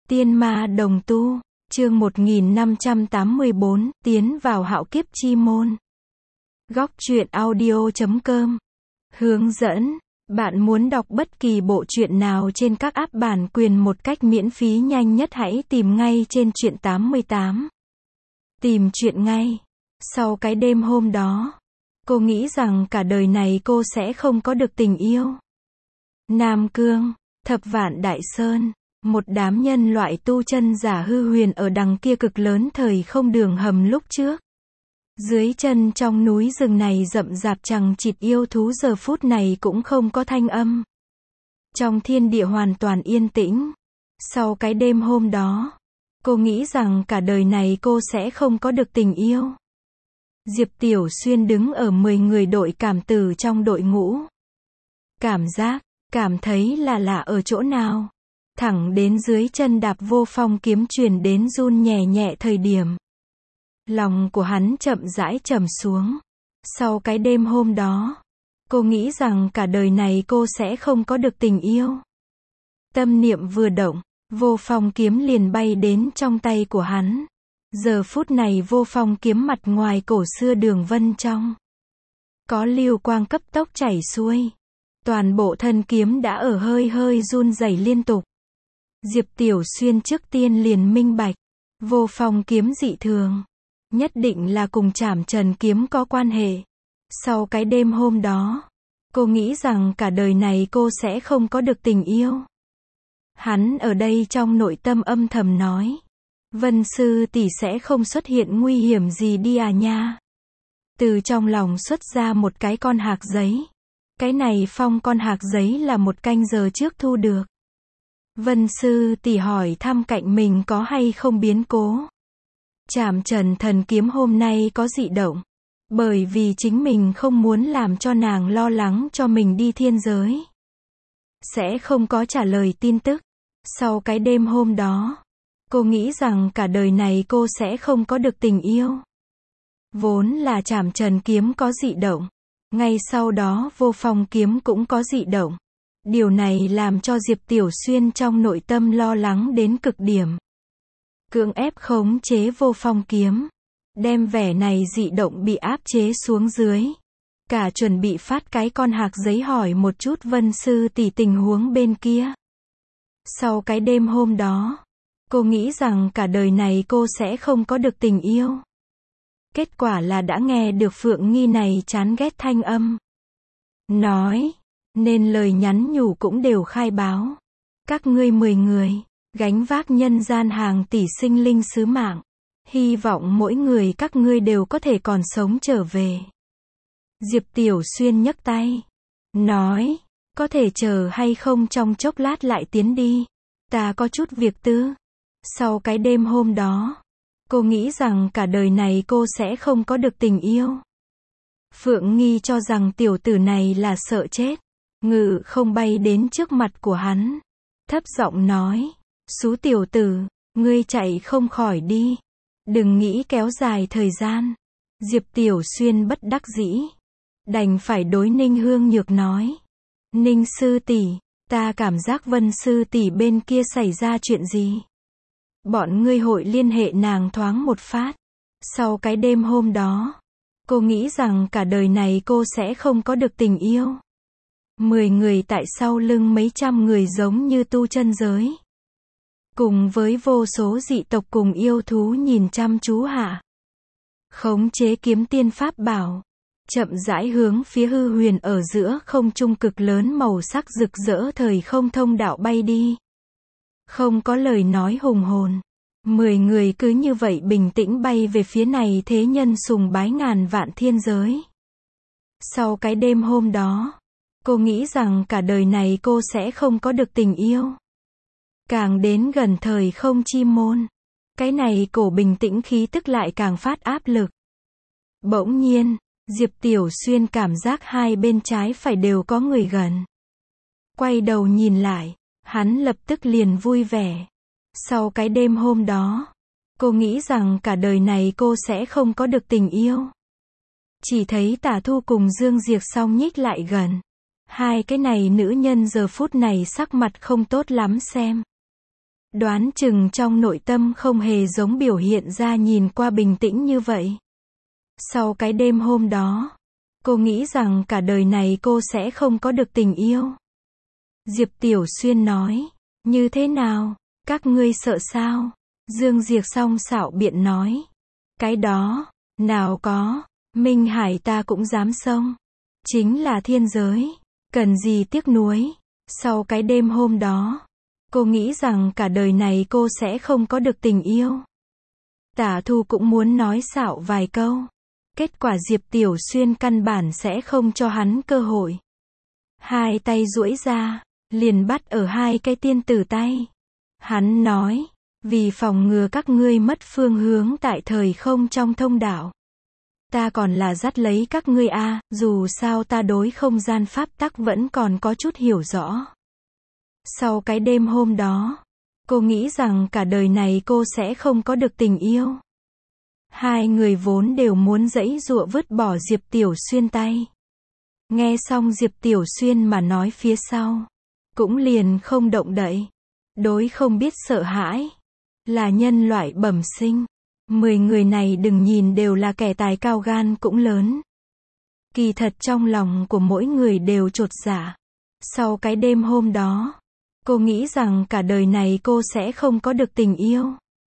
Tiên ma đồng tu, chương 1584, tiến vào hạo kiếp chi môn. Góc truyện audio.com. Hướng dẫn, bạn muốn đọc bất kỳ bộ truyện nào trên các app bản quyền một cách miễn phí nhanh nhất hãy tìm ngay trên truyện 88. Tìm truyện ngay. Sau cái đêm hôm đó, cô nghĩ rằng cả đời này cô sẽ không có được tình yêu. Nam Cương, Thập Vạn Đại Sơn, một đám nhân loại tu chân giả hư huyền ở đằng kia cực lớn thời không đường hầm lúc trước. Dưới chân trong núi rừng này rậm rạp chằng chịt yêu thú giờ phút này cũng không có thanh âm. Trong thiên địa hoàn toàn yên tĩnh. Sau cái đêm hôm đó, cô nghĩ rằng cả đời này cô sẽ không có được tình yêu. Diệp Tiểu Xuyên đứng ở 10 người đội cảm tử trong đội ngũ. Cảm thấy là lạ ở chỗ nào. Thẳng đến dưới chân đạp vô phong kiếm truyền đến run nhẹ nhẹ thời điểm. Lòng của hắn chậm rãi trầm xuống. Sau cái đêm hôm đó, cô nghĩ rằng cả đời này cô sẽ không có được tình yêu. Tâm niệm vừa động, vô phong kiếm liền bay đến trong tay của hắn. Giờ phút này vô phong kiếm mặt ngoài cổ xưa đường vân trong. Có lưu quang cấp tốc chảy xuôi. Toàn bộ thân kiếm đã ở hơi run rẩy liên tục. Diệp Tiểu Xuyên trước tiên liền minh bạch. Vô phong kiếm dị thường. Nhất định là cùng Trảm Trần kiếm có quan hệ. Sau cái đêm hôm đó, cô nghĩ rằng cả đời này cô sẽ không có được tình yêu. Hắn ở đây trong nội tâm âm thầm nói. Vân sư tỷ sẽ không xuất hiện nguy hiểm gì đi à nha. Từ trong lòng xuất ra một cái con hạc giấy. Cái này phong con hạc giấy là một canh giờ trước thu được. Vân sư tỷ hỏi thăm cạnh mình có hay không biến cố. Trảm Trần thần kiếm hôm nay có dị động. Bởi vì chính mình không muốn làm cho nàng lo lắng cho mình đi thiên giới. Sẽ không có trả lời tin tức. Sau cái đêm hôm đó, cô nghĩ rằng cả đời này cô sẽ không có được tình yêu. Vốn là Trảm Trần kiếm có dị động. Ngay sau đó vô phong kiếm cũng có dị động. Điều này làm cho Diệp Tiểu Xuyên trong nội tâm lo lắng đến cực điểm. Cưỡng ép khống chế vô phong kiếm. Đem vẻ này dị động bị áp chế xuống dưới. Cả chuẩn bị phát cái con hạc giấy hỏi một chút Vân sư tỷ tình huống bên kia. Sau cái đêm hôm đó, cô nghĩ rằng cả đời này cô sẽ không có được tình yêu. Kết quả là đã nghe được Phượng Nghi này chán ghét thanh âm. Nói, nên lời nhắn nhủ cũng đều khai báo. Các ngươi 10 người, gánh vác nhân gian hàng tỷ sinh linh sứ mạng. Hy vọng mỗi người các ngươi đều có thể còn sống trở về. Diệp Tiểu Xuyên nhấc tay. Nói, có thể chờ hay không trong chốc lát lại tiến đi. Ta có chút việc tư. Sau cái đêm hôm đó, cô nghĩ rằng cả đời này cô sẽ không có được tình yêu. Phượng Nghi cho rằng tiểu tử này là sợ chết. Ngự không bay đến trước mặt của hắn. Thấp giọng nói. Xú tiểu tử, ngươi chạy không khỏi đi. Đừng nghĩ kéo dài thời gian. Diệp Tiểu Xuyên bất đắc dĩ. Đành phải đối Ninh Hương Nhược nói. Ninh sư tỷ, ta cảm giác Vân sư tỷ bên kia xảy ra chuyện gì. Bọn ngươi hội liên hệ nàng thoáng một phát. Sau cái đêm hôm đó, cô nghĩ rằng cả đời này cô sẽ không có được tình yêu. 10 người tại sau lưng mấy trăm người giống như tu chân giới. Cùng với vô số dị tộc cùng yêu thú nhìn chăm chú hạ. Khống chế kiếm tiên pháp bảo. Chậm rãi hướng phía hư huyền ở giữa không trung cực lớn màu sắc rực rỡ thời không thông đạo bay đi. Không có lời nói hùng hồn. 10 người cứ như vậy bình tĩnh bay về phía này thế nhân sùng bái ngàn vạn thiên giới. Sau cái đêm hôm đó, cô nghĩ rằng cả đời này cô sẽ không có được tình yêu. Càng đến gần thời không chi môn, cái này cổ bình tĩnh khí tức lại càng phát áp lực. Bỗng nhiên, Diệp Tiểu Xuyên cảm giác hai bên trái phải đều có người gần. Quay đầu nhìn lại, hắn lập tức liền vui vẻ. Sau cái đêm hôm đó, cô nghĩ rằng cả đời này cô sẽ không có được tình yêu. Chỉ thấy Tả Thu cùng Dương Diệc song nhích lại gần. Hai cái này nữ nhân giờ phút này sắc mặt không tốt lắm xem. Đoán chừng trong nội tâm không hề giống biểu hiện ra nhìn qua bình tĩnh như vậy. Sau cái đêm hôm đó, cô nghĩ rằng cả đời này cô sẽ không có được tình yêu. Diệp Tiểu Xuyên nói, như thế nào, các ngươi sợ sao? Dương Diệc song xạo biện nói, cái đó, nào có, Minh Hải ta cũng dám xông. Chính là thiên giới, cần gì tiếc nuối. Sau cái đêm hôm đó, cô nghĩ rằng cả đời này cô sẽ không có được tình yêu. Tả Thu cũng muốn nói xạo vài câu. Kết quả Diệp Tiểu Xuyên căn bản sẽ không cho hắn cơ hội. Hai tay duỗi ra, liền bắt ở hai cái tiên tử tay. Hắn nói, vì phòng ngừa các ngươi mất phương hướng tại thời không trong thông đạo. Ta còn là dắt lấy các ngươi dù sao ta đối không gian pháp tắc vẫn còn có chút hiểu rõ. Sau cái đêm hôm đó, cô nghĩ rằng cả đời này cô sẽ không có được tình yêu. Hai người vốn đều muốn giãy giụa vứt bỏ Diệp Tiểu Xuyên tay. Nghe xong Diệp Tiểu Xuyên mà nói phía sau, cũng liền không động đậy. Đối không biết sợ hãi, là nhân loại bẩm sinh. 10 người này đừng nhìn đều là kẻ tài cao gan cũng lớn. Kỳ thật trong lòng của mỗi người đều chột dạ. Sau cái đêm hôm đó, cô nghĩ rằng cả đời này cô sẽ không có được tình yêu.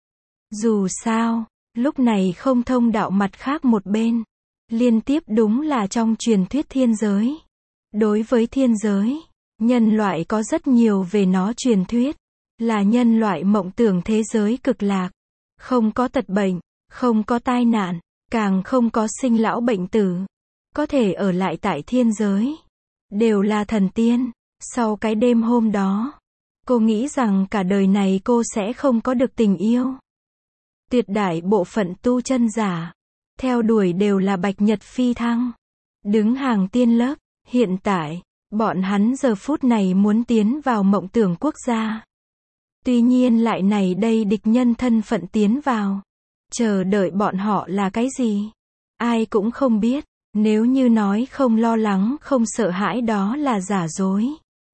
Dù sao, lúc này không thông đạo mặt khác một bên. Liên tiếp đúng là trong truyền thuyết thiên giới. Đối với thiên giới, nhân loại có rất nhiều về nó truyền thuyết. Là nhân loại mộng tưởng thế giới cực lạc. Không có tật bệnh, không có tai nạn, càng không có sinh lão bệnh tử. Có thể ở lại tại thiên giới. Đều là thần tiên. Sau cái đêm hôm đó, cô nghĩ rằng cả đời này cô sẽ không có được tình yêu. Tuyệt đại bộ phận tu chân giả, theo đuổi đều là bạch nhật phi thăng. Đứng hàng tiên lớp, hiện tại, bọn hắn giờ phút này muốn tiến vào mộng tưởng quốc gia. Tuy nhiên lại này đây địch nhân thân phận tiến vào. Chờ đợi bọn họ là cái gì? Ai cũng không biết. Nếu như nói không lo lắng không sợ hãi đó là giả dối.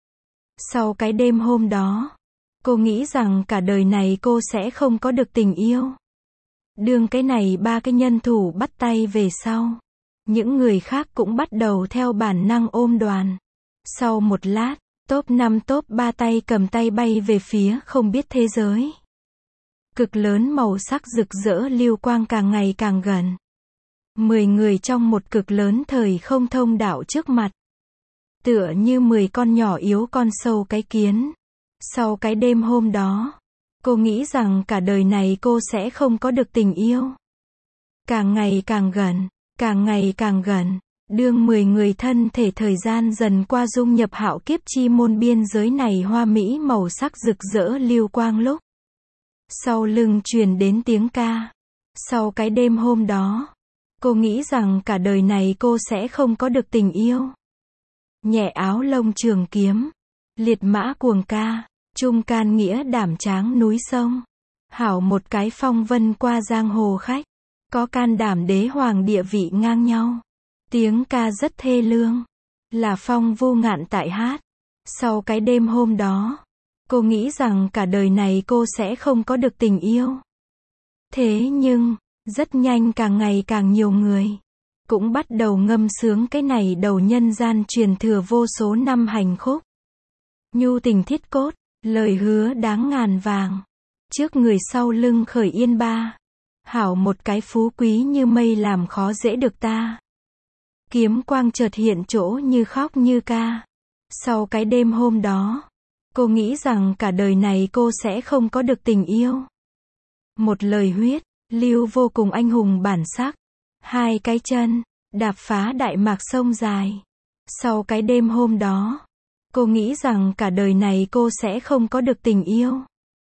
Sau cái đêm hôm đó, cô nghĩ rằng cả đời này cô sẽ không có được tình yêu. Đương cái này ba cái nhân thủ bắt tay về sau. Những người khác cũng bắt đầu theo bản năng ôm đoàn. Sau một lát, top 5 top 3 tay cầm tay bay về phía không biết thế giới. Cực lớn màu sắc rực rỡ lưu quang càng ngày càng gần. 10 người trong một cực lớn thời không thông đạo trước mặt. Tựa như 10 con nhỏ yếu con sâu cái kiến. Sau cái đêm hôm đó, cô nghĩ rằng cả đời này cô sẽ không có được tình yêu. Càng ngày càng gần, càng ngày càng gần. Đương 10 người thân thể thời gian dần qua dung nhập hạo kiếp chi môn biên giới này hoa mỹ màu sắc rực rỡ lưu quang lúc. Sau lưng truyền đến tiếng ca. Sau cái đêm hôm đó, cô nghĩ rằng cả đời này cô sẽ không có được tình yêu. Nhẹ áo lông trường kiếm, liệt mã cuồng ca, trung can nghĩa đảm tráng núi sông. Hảo một cái phong vân qua giang hồ khách, có can đảm đế hoàng địa vị ngang nhau. Tiếng ca rất thê lương, là Phong Vô Ngạn tại hát. Sau cái đêm hôm đó, cô nghĩ rằng cả đời này cô sẽ không có được tình yêu. Thế nhưng, rất nhanh càng ngày càng nhiều người cũng bắt đầu ngâm sướng cái này đầu nhân gian truyền thừa vô số năm hành khúc. Nhu tình thiết cốt, lời hứa đáng ngàn vàng. Trước người sau lưng khởi yên ba. Hảo một cái phú quý như mây làm khó dễ được ta. Kiếm quang chợt hiện chỗ như khóc như ca. Sau cái đêm hôm đó, cô nghĩ rằng cả đời này cô sẽ không có được tình yêu. Một lời huyết, lưu vô cùng anh hùng bản sắc. Hai cái chân, đạp phá đại mạc sông dài. Sau cái đêm hôm đó, cô nghĩ rằng cả đời này cô sẽ không có được tình yêu.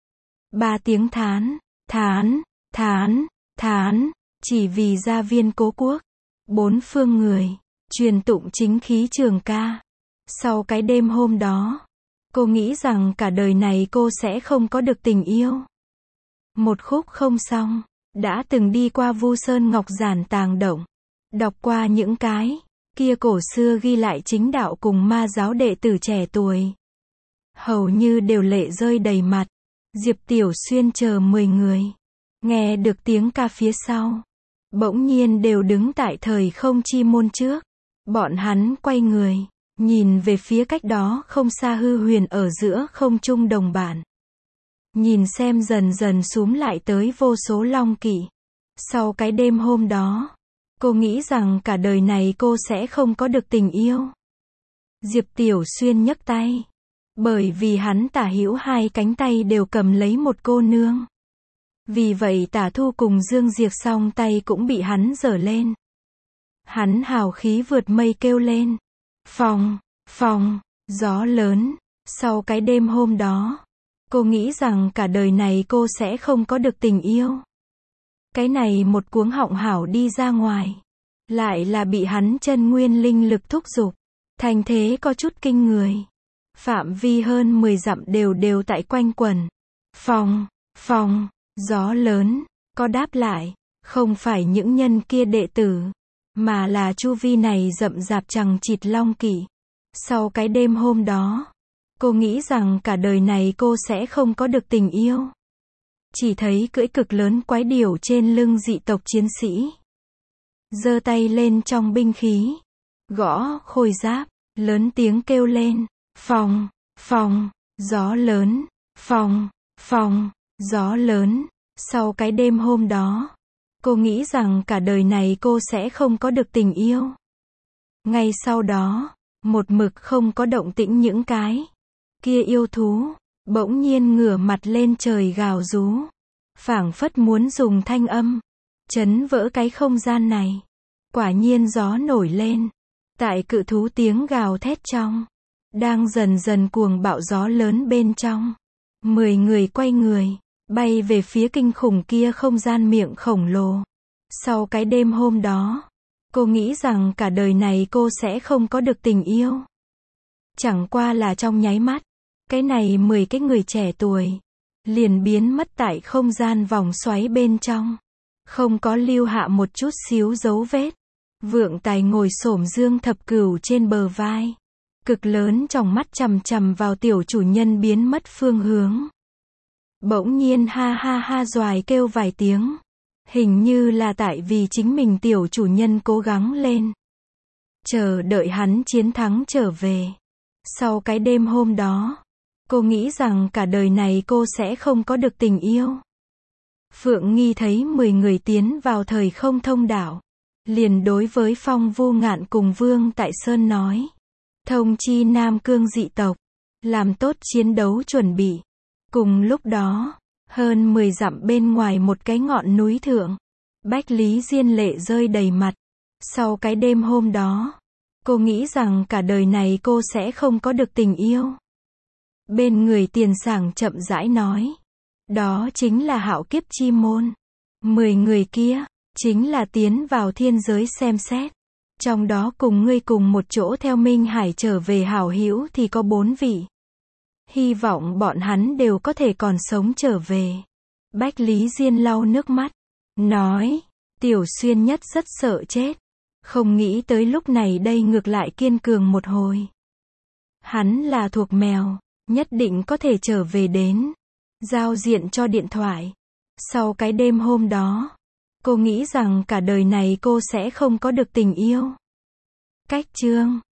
Ba tiếng thán, thán, thán, thán, chỉ vì gia viên cố quốc. Bốn phương người, truyền tụng chính khí trường ca. Sau cái đêm hôm đó, cô nghĩ rằng cả đời này cô sẽ không có được tình yêu. Một khúc không xong, đã từng đi qua Vu Sơn Ngọc Giản tàng động, đọc qua những cái kia cổ xưa ghi lại chính đạo cùng ma giáo đệ tử trẻ tuổi. Hầu như đều lệ rơi đầy mặt. Diệp Tiểu Xuyên chờ 10 người. Nghe được tiếng ca phía sau. Bỗng nhiên đều đứng tại thời không chi môn trước. Bọn hắn quay người. Nhìn về phía cách đó không xa hư huyền ở giữa không trung đồng bản. Nhìn xem dần dần xúm lại tới vô số long kỵ. Sau cái đêm hôm đó, cô nghĩ rằng cả đời này cô sẽ không có được tình yêu. Diệp Tiểu Xuyên nhấc tay. Bởi vì hắn tả hữu hai cánh tay đều cầm lấy một cô nương. Vì vậy Tả Thu cùng Dương Diệc song tay cũng bị hắn giở lên. Hắn hào khí vượt mây kêu lên. Phòng, phòng, gió lớn. Sau cái đêm hôm đó, cô nghĩ rằng cả đời này cô sẽ không có được tình yêu. Cái này một cuống họng hảo đi ra ngoài. Lại là bị hắn chân nguyên linh lực thúc giục. Thành thế có chút kinh người. Phạm vi hơn 10 dặm đều tại quanh quẩn. Phòng, phòng, gió lớn, có đáp lại. Không phải những nhân kia đệ tử. Mà là chu vi này rậm rạp chằng chịt long kỵ. Sau cái đêm hôm đó, cô nghĩ rằng cả đời này cô sẽ không có được tình yêu. Chỉ thấy cưỡi cực lớn quái điểu trên lưng dị tộc chiến sĩ. Giơ tay lên trong binh khí. Gõ khôi giáp, lớn tiếng kêu lên. Phòng, phòng, gió lớn, phòng, phòng, gió lớn. Sau cái đêm hôm đó, cô nghĩ rằng cả đời này cô sẽ không có được tình yêu. Ngay sau đó, một mực không có động tĩnh những cái kia yêu thú, bỗng nhiên ngửa mặt lên trời gào rú. Phảng phất muốn dùng thanh âm chấn vỡ cái không gian này. Quả nhiên gió nổi lên. Tại cự thú tiếng gào thét trong, đang dần dần cuồng bạo gió lớn bên trong. 10 người quay người, bay về phía kinh khủng kia không gian miệng khổng lồ. Sau cái đêm hôm đó, cô nghĩ rằng cả đời này cô sẽ không có được tình yêu. Chẳng qua là trong nháy mắt, cái này 10 cái người trẻ tuổi liền biến mất tại không gian vòng xoáy bên trong. Không có lưu hạ một chút xíu dấu vết. Vượng Tài ngồi xổm Dương Thập Cửu trên bờ vai. Cực lớn trong mắt chằm chằm vào tiểu chủ nhân biến mất phương hướng. Bỗng nhiên ha ha ha doài kêu vài tiếng. Hình như là tại vì chính mình tiểu chủ nhân cố gắng lên. Chờ đợi hắn chiến thắng trở về. Sau cái đêm hôm đó, cô nghĩ rằng cả đời này cô sẽ không có được tình yêu. Phượng Nghi thấy 10 người tiến vào thời không thông đạo. Liền đối với Phong Vu Ngạn cùng Vương Tại Sơn nói. Thông chi Nam Cương dị tộc. Làm tốt chiến đấu chuẩn bị. Cùng lúc đó, hơn 10 dặm bên ngoài một cái ngọn núi thượng. Bách Lý Diên lệ rơi đầy mặt. Sau cái đêm hôm đó, cô nghĩ rằng cả đời này cô sẽ không có được tình yêu. Bên người Tiền Sảng chậm rãi nói. Đó chính là Hạo Kiếp Chi Môn. 10 người kia chính là tiến vào thiên giới xem xét. Trong đó cùng ngươi cùng một chỗ theo Minh Hải trở về hảo hữu thì có 4 vị. Hy vọng bọn hắn đều có thể còn sống trở về. Bách Lý Diên lau nước mắt. Nói, Tiểu Xuyên nhất rất sợ chết. Không nghĩ tới lúc này đây ngược lại kiên cường một hồi. Hắn là thuộc mèo, nhất định có thể trở về đến. Giao diện cho điện thoại. Sau cái đêm hôm đó, cô nghĩ rằng cả đời này cô sẽ không có được tình yêu. Cách chương